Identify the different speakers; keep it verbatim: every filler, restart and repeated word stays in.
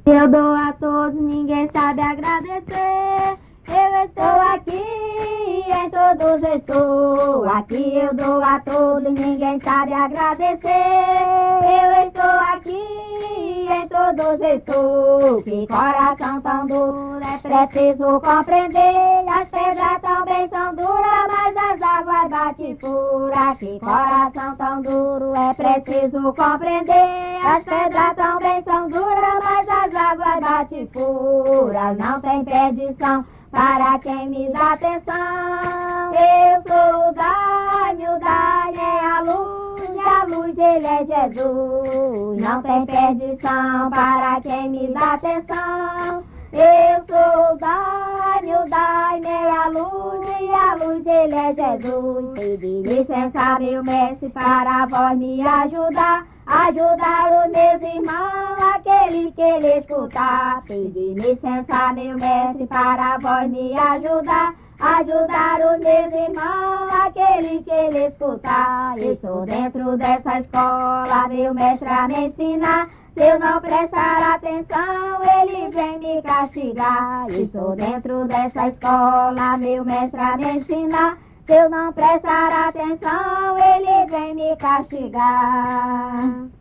Speaker 1: Eu dou a todos, ninguém sabe agradecer. Eu estou aqui, em todos estou. Aqui eu dou a todos, ninguém sabe agradecer. Eu estou aqui, em todos estou. Que coração tão duro, é preciso compreender. As pedras também são duras, mas as águas batem fura. Que coração tão duro, é preciso compreender. As pedras também são duras, mas as águas batem fura. Não tem perdição para quem me dá atenção. Eu sou o Daime, o Daime é a luz, e a luz ele é Jesus. Não tem perdição para quem me dá atenção. Eu sou o Daime, o Daime é a luz, e a luz ele é Jesus. Pedi licença, meu mestre, para a voz me ajudar. Ajudar os meus irmãos, aquele que ele escutar. Pedi licença, meu mestre, para a voz me ajudar. Ajudar os meus irmãos, aquele que ele escutar. Estou dentro dessa escola, meu mestre a me ensinar. Se eu não prestar atenção, ele vem me castigar. Estou dentro dessa escola, meu mestre a me ensinar. Se eu não prestar atenção, ele vem me castigar.